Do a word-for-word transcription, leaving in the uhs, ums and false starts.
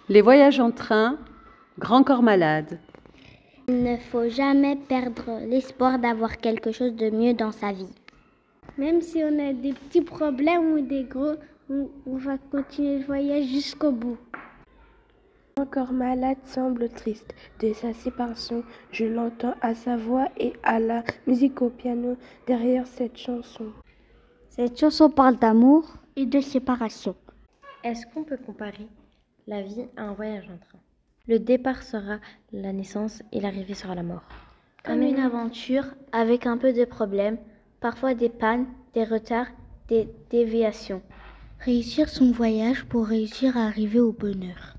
Les voyages en train, grand corps malade. Il ne faut jamais perdre l'espoir d'avoir quelque chose de mieux dans sa vie. Même si on a des petits problèmes ou des gros, on, on va continuer le voyage jusqu'au bout. Mon corps malade semble triste de sa séparation. Je l'entends à sa voix et à la musique au piano derrière cette chanson. Cette chanson parle d'amour et de séparation. Est-ce qu'on peut comparer la vie à un voyage en train? Le départ sera la naissance et l'arrivée sera la mort. Comme une aventure avec un peu de problèmes, parfois des pannes, des retards, des déviations. Réussir son voyage pour réussir à arriver au bonheur.